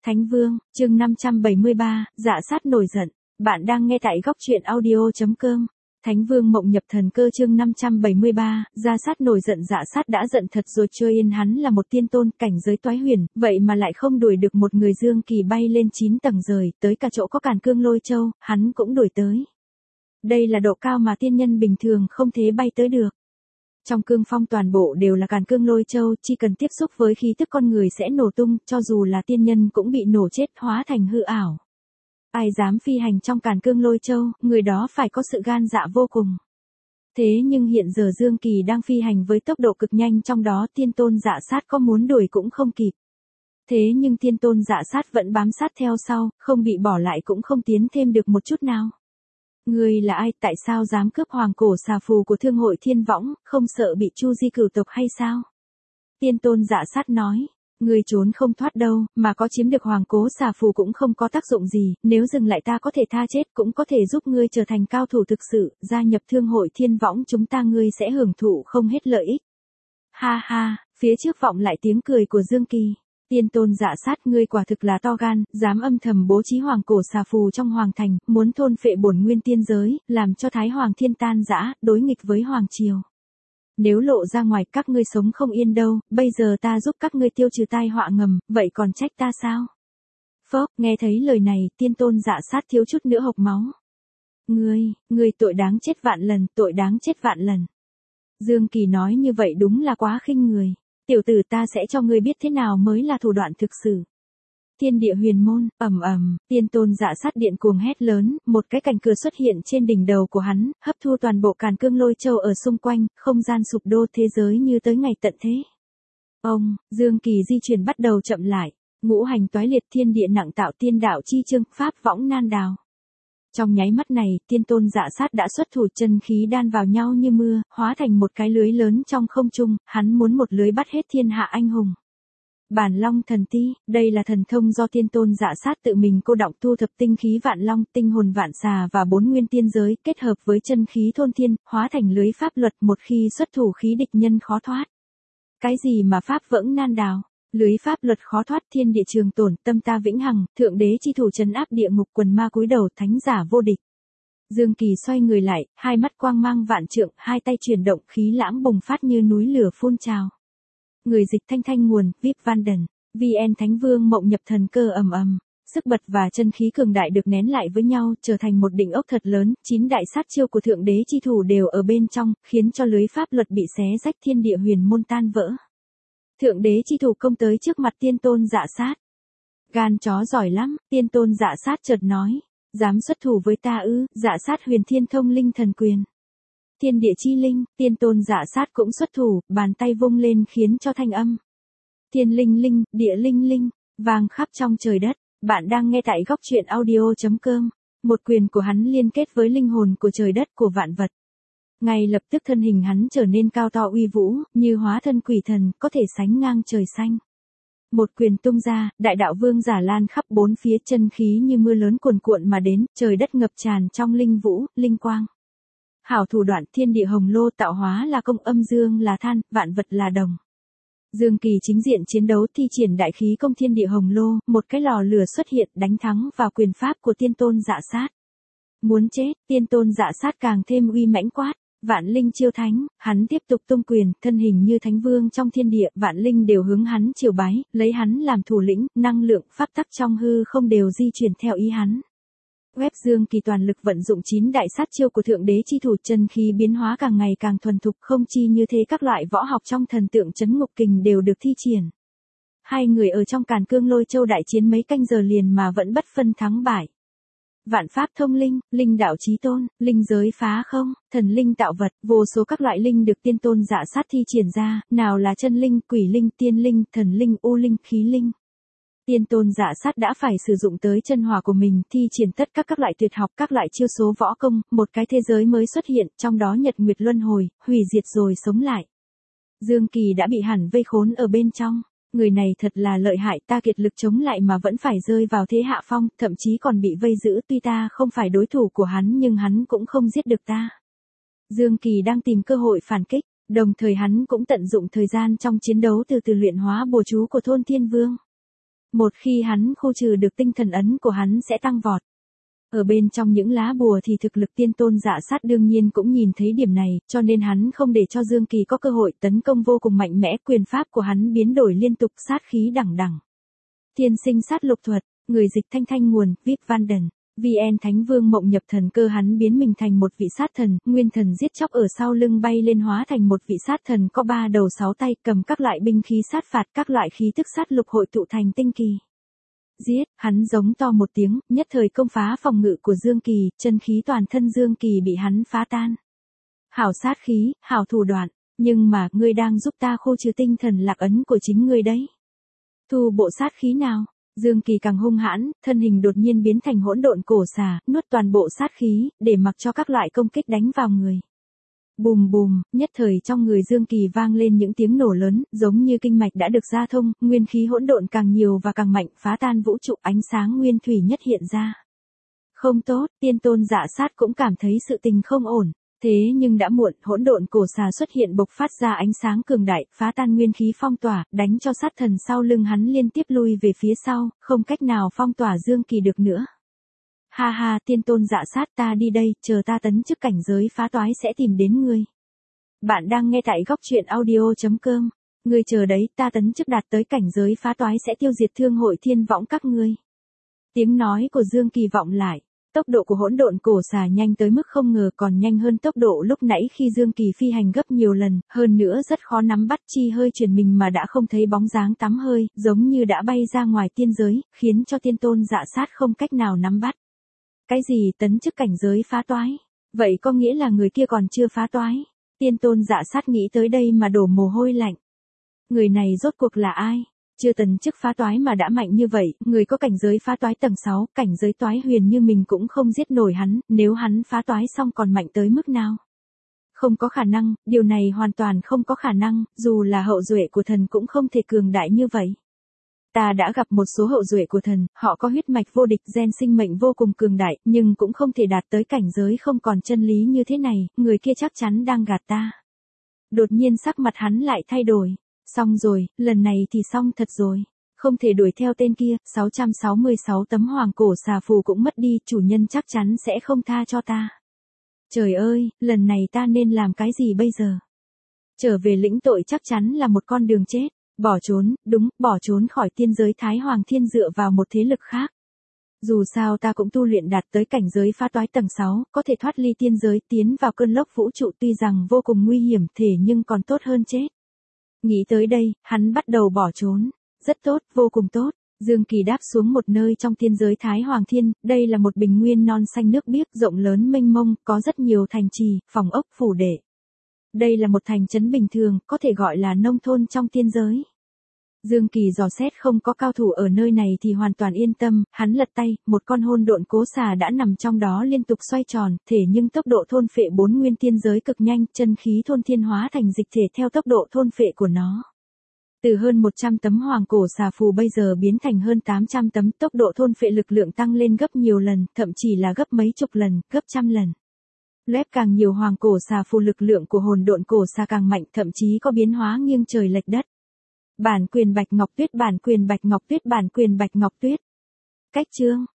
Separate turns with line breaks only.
Thánh Vương, chương 573, dạ sát nổi giận. Bạn đang nghe tại góc truyện audio.com. Thánh Vương mộng nhập thần cơ chương 573, dạ sát nổi giận. Dạ sát đã giận thật rồi, chơi yên hắn là một tiên tôn cảnh giới toái huyền, vậy mà lại không đuổi được một người Dương Kỳ bay lên 9 tầng rời, tới cả chỗ có Càn Cương Lôi Châu, hắn cũng đuổi tới. Đây là độ cao mà tiên nhân bình thường không thể bay tới được. Trong cương phong toàn bộ đều là Càn Cương Lôi Châu, chỉ cần tiếp xúc với khí tức con người sẽ nổ tung, cho dù là tiên nhân cũng bị nổ chết hóa thành hư ảo. Ai dám phi hành trong Càn Cương Lôi Châu, người đó phải có sự gan dạ vô cùng. Thế nhưng hiện giờ Dương Kỳ đang phi hành với tốc độ cực nhanh, trong đó tiên tôn dạ sát có muốn đuổi cũng không kịp. Thế nhưng tiên tôn dạ sát vẫn bám sát theo sau, không bị bỏ lại cũng không tiến thêm được một chút nào. Ngươi là ai, tại sao dám cướp hoàng cổ xà phù của Thương hội Thiên Võng, không sợ bị Chu Di cửu tộc hay sao? Tiên tôn dạ sát nói, ngươi trốn không thoát đâu, mà có chiếm được hoàng cố xà phù cũng không có tác dụng gì, nếu dừng lại ta có thể tha chết, cũng có thể giúp ngươi trở thành cao thủ thực sự, gia nhập Thương hội Thiên Võng chúng ta, ngươi sẽ hưởng thụ không hết lợi ích. Ha ha, phía trước vọng lại tiếng cười của Dương Kỳ. Tiên tôn dạ sát, ngươi quả thực là to gan, dám âm thầm bố trí hoàng cổ xà phù trong hoàng thành, muốn thôn phệ bổn nguyên tiên giới, làm cho Thái Hoàng thiên tan rã, đối nghịch với hoàng triều. Nếu lộ ra ngoài các ngươi sống không yên đâu, bây giờ ta giúp các ngươi tiêu trừ tai họa ngầm, vậy còn trách ta sao? Phốc, nghe thấy lời này, tiên tôn dạ sát thiếu chút nữa hộc máu. Ngươi tội đáng chết vạn lần, tội đáng chết vạn lần. Dương Kỳ nói như vậy đúng là quá khinh người. Tiểu tử, ta sẽ cho ngươi biết thế nào mới là thủ đoạn thực sự. Thiên địa huyền môn, ầm ầm, tiên tôn dạ sát điện cuồng hét lớn, một cái cánh cửa xuất hiện trên đỉnh đầu của hắn, hấp thu toàn bộ Càn Cương Lôi Châu ở xung quanh, không gian sụp đổ, thế giới như tới ngày tận thế. Dương Kỳ di chuyển bắt đầu chậm lại, ngũ hành toái liệt, thiên địa nặng tạo, tiên đạo chi chương, pháp võng nan đào. Trong nháy mắt này, tiên tôn dạ sát đã xuất thủ, chân khí đan vào nhau như mưa, hóa thành một cái lưới lớn trong không trung, hắn muốn một lưới bắt hết thiên hạ anh hùng. Bản Long thần ti, đây là thần thông do tiên tôn dạ sát tự mình cô đọng, thu thập tinh khí vạn long, tinh hồn vạn xà và 4 nguyên tiên giới, kết hợp với chân khí thôn thiên, hóa thành lưới pháp luật, một khi xuất thủ khí địch nhân khó thoát. Cái gì mà pháp võng nan đào? Lưới pháp luật khó thoát, thiên địa trường tồn, tâm ta vĩnh hằng, thượng đế chi thủ trấn áp địa ngục, quần ma cúi đầu, thánh giả vô địch. Dương Kỳ xoay người lại, hai mắt quang mang vạn trượng, hai tay chuyển động, khí lãng bùng phát như núi lửa phun trào. Người dịch thanh nguồn, VIP Vanden, VN Thánh Vương mộng nhập thần cơ ầm ầm. Sức bật và chân khí cường đại được nén lại với nhau, trở thành một đỉnh ốc thật lớn, 9 đại sát chiêu của thượng đế chi thủ đều ở bên trong, khiến cho lưới pháp luật bị xé rách, thiên địa huyền môn tan vỡ. Thượng đế chi thủ công tới trước mặt tiên tôn dạ sát. Gan chó giỏi lắm, tiên tôn dạ sát chợt nói, dám xuất thủ với ta ư? Dạ sát huyền thiên thông linh thần quyền. Thiên địa chi linh, tiên tôn dạ sát cũng xuất thủ, bàn tay vung lên khiến cho thanh âm thiên linh linh, địa linh linh, vang khắp trong trời đất. Bạn đang nghe tại góc truyện audio.com. Một quyền của hắn liên kết với linh hồn của trời đất, của vạn vật. Ngay lập tức thân hình hắn trở nên cao to uy vũ, như hóa thân quỷ thần, có thể sánh ngang trời xanh. Một quyền tung ra, đại đạo vương giả lan khắp bốn phía, chân khí như mưa lớn cuồn cuộn mà đến, trời đất ngập tràn trong linh vũ, linh quang. Hảo thủ đoạn, thiên địa hồng lô tạo hóa là công, âm dương là than, vạn vật là đồng. Dương Kỳ chính diện chiến đấu, thi triển đại khí công thiên địa hồng lô, một cái lò lửa xuất hiện, đánh thắng vào quyền pháp của tiên tôn dạ sát. Muốn chết, tiên tôn dạ sát càng thêm uy mãnh quát. Vạn linh chiêu thánh, hắn tiếp tục tung quyền, thân hình như thánh vương trong thiên địa, vạn linh đều hướng hắn triều bái, lấy hắn làm thủ lĩnh, năng lượng, pháp tắc trong hư không đều di chuyển theo ý hắn. Web Dương Kỳ toàn lực vận dụng 9 đại sát chiêu của thượng đế chi thủ, chân khí biến hóa càng ngày càng thuần thục, không chi như thế các loại võ học trong thần tượng trấn ngục kình đều được thi triển. Hai người ở trong Càn Cương Lôi Châu đại chiến mấy canh giờ liền mà vẫn bất phân thắng bại. Vạn pháp thông linh, linh đạo chí tôn, linh giới phá không, thần linh tạo vật, vô số các loại linh được tiên tôn dạ sát thi triển ra, nào là chân linh, quỷ linh, tiên linh, thần linh, u linh, khí linh. Tiên tôn dạ sát đã phải sử dụng tới chân hỏa của mình, thi triển tất các loại tuyệt học, các loại chiêu số võ công, một cái thế giới mới xuất hiện, trong đó nhật nguyệt luân hồi, hủy diệt rồi sống lại. Dương Kỳ đã bị hẳn vây khốn ở bên trong. Người này thật là lợi hại, ta kiệt lực chống lại mà vẫn phải rơi vào thế hạ phong, thậm chí còn bị vây giữ, tuy ta không phải đối thủ của hắn nhưng hắn cũng không giết được ta. Dương Kỳ đang tìm cơ hội phản kích, đồng thời hắn cũng tận dụng thời gian trong chiến đấu từ từ luyện hóa bùa chú của thôn Thiên Vương. Một khi hắn khu trừ được tinh thần ấn của hắn sẽ tăng vọt. Ở bên trong những lá bùa thì thực lực tiên tôn dạ sát đương nhiên cũng nhìn thấy điểm này, cho nên hắn không để cho Dương Kỳ có cơ hội tấn công vô cùng mạnh mẽ, quyền pháp của hắn biến đổi liên tục, sát khí đằng đằng. Thiên sinh sát lục thuật, người dịch Thanh Thanh nguồn, Vip Vanden. VN Thánh Vương Mộng Nhập Thần Cơ. Hắn biến mình thành một vị sát thần, nguyên thần giết chóc ở sau lưng bay lên hóa thành một vị sát thần có 3 đầu 6 tay, cầm các loại binh khí sát phạt, các loại khí tức sát lục hội tụ thành tinh kỳ. Giết, hắn giống to một tiếng, nhất thời công phá phòng ngự của Dương Kỳ, chân khí toàn thân Dương Kỳ bị hắn phá tan. Hảo sát khí, hảo thủ đoạn, nhưng mà ngươi đang giúp ta khu trừ tinh thần lạc ấn của chính ngươi đấy. Thu bộ sát khí nào? Dương Kỳ càng hung hãn, thân hình đột nhiên biến thành hỗn độn cổ xà, nuốt toàn bộ sát khí, để mặc cho các loại công kích đánh vào người. Bùm bùm, nhất thời trong người Dương Kỳ vang lên những tiếng nổ lớn, giống như kinh mạch đã được gia thông, nguyên khí hỗn độn càng nhiều và càng mạnh, phá tan vũ trụ, ánh sáng nguyên thủy nhất hiện ra. Không tốt, tiên tôn dạ sát cũng cảm thấy sự tình không ổn. Thế nhưng đã muộn, hỗn độn cổ xà xuất hiện bộc phát ra ánh sáng cường đại, phá tan nguyên khí phong tỏa, đánh cho sát thần sau lưng hắn liên tiếp lui về phía sau, không cách nào phong tỏa Dương Kỳ được nữa. Ha ha, tiên tôn dạ sát, ta đi đây, chờ ta tấn chức cảnh giới phá toái sẽ tìm đến ngươi. Bạn đang nghe tại góc truyện audio.com. Ngươi chờ đấy, ta tấn chức đạt tới cảnh giới phá toái sẽ tiêu diệt thương hội thiên võng các ngươi. Tiếng nói của Dương Kỳ vọng lại. Tốc độ của hỗn độn cổ xà nhanh tới mức không ngờ, còn nhanh hơn tốc độ lúc nãy khi Dương Kỳ phi hành gấp nhiều lần, hơn nữa rất khó nắm bắt, chi hơi chuyển mình mà đã không thấy bóng dáng tắm hơi, giống như đã bay ra ngoài tiên giới, khiến cho tiên tôn dạ sát không cách nào nắm bắt. Cái gì tấn chức cảnh giới phá toái? Vậy có nghĩa là người kia còn chưa phá toái? Tiên tôn dạ sát nghĩ tới đây mà đổ mồ hôi lạnh. Người này rốt cuộc là ai? Chưa tấn chức phá toái mà đã mạnh như vậy, người có cảnh giới phá toái tầng 6, cảnh giới toái huyền như mình cũng không giết nổi hắn, nếu hắn phá toái xong còn mạnh tới mức nào? Không có khả năng, điều này hoàn toàn không có khả năng, dù là hậu duệ của thần cũng không thể cường đại như vậy. Ta đã gặp một số hậu duệ của thần, họ có huyết mạch vô địch, gen sinh mệnh vô cùng cường đại, nhưng cũng không thể đạt tới cảnh giới không còn chân lý như thế này, người kia chắc chắn đang gạt ta. Đột nhiên sắc mặt hắn lại thay đổi. Xong rồi, lần này thì xong thật rồi. Không thể đuổi theo tên kia, 666 tấm hoàng cổ xà phù cũng mất đi, chủ nhân chắc chắn sẽ không tha cho ta. Trời ơi, lần này ta nên làm cái gì bây giờ? Trở về lĩnh tội chắc chắn là một con đường chết. Bỏ trốn, đúng, bỏ trốn khỏi tiên giới Thái Hoàng Thiên dựa vào một thế lực khác. Dù sao ta cũng tu luyện đạt tới cảnh giới phá toái tầng 6, có thể thoát ly tiên giới tiến vào cơn lốc vũ trụ, tuy rằng vô cùng nguy hiểm thể nhưng còn tốt hơn chết. Nghĩ tới đây, hắn bắt đầu bỏ trốn. Rất tốt, vô cùng tốt. Dương Kỳ đáp xuống một nơi trong tiên giới Thái Hoàng Thiên, đây là một bình nguyên non xanh nước biếc rộng lớn mênh mông, có rất nhiều thành trì, phòng ốc, phủ đệ. Đây là một thành trấn bình thường, có thể gọi là nông thôn trong tiên giới. Dương Kỳ dò xét không có cao thủ ở nơi này thì hoàn toàn yên tâm, hắn lật tay, một con hôn độn cố xà đã nằm trong đó liên tục xoay tròn, thể nhưng tốc độ thôn phệ 4 nguyên tiên giới cực nhanh, chân khí thôn thiên hóa thành dịch thể theo tốc độ thôn phệ của nó. Từ hơn 100 tấm hoàng cổ xà phù bây giờ biến thành hơn 800 tấm, tốc độ thôn phệ lực lượng tăng lên gấp nhiều lần, thậm chí là gấp mấy chục lần, gấp trăm lần. Lép càng nhiều hoàng cổ xà phù lực lượng của hồn độn cổ xà càng mạnh, thậm chí có biến hóa nghiêng trời lệch đất. Bản quyền Bạch Ngọc Tuyết, bản quyền Bạch Ngọc Tuyết, bản quyền Bạch Ngọc Tuyết. Cách chương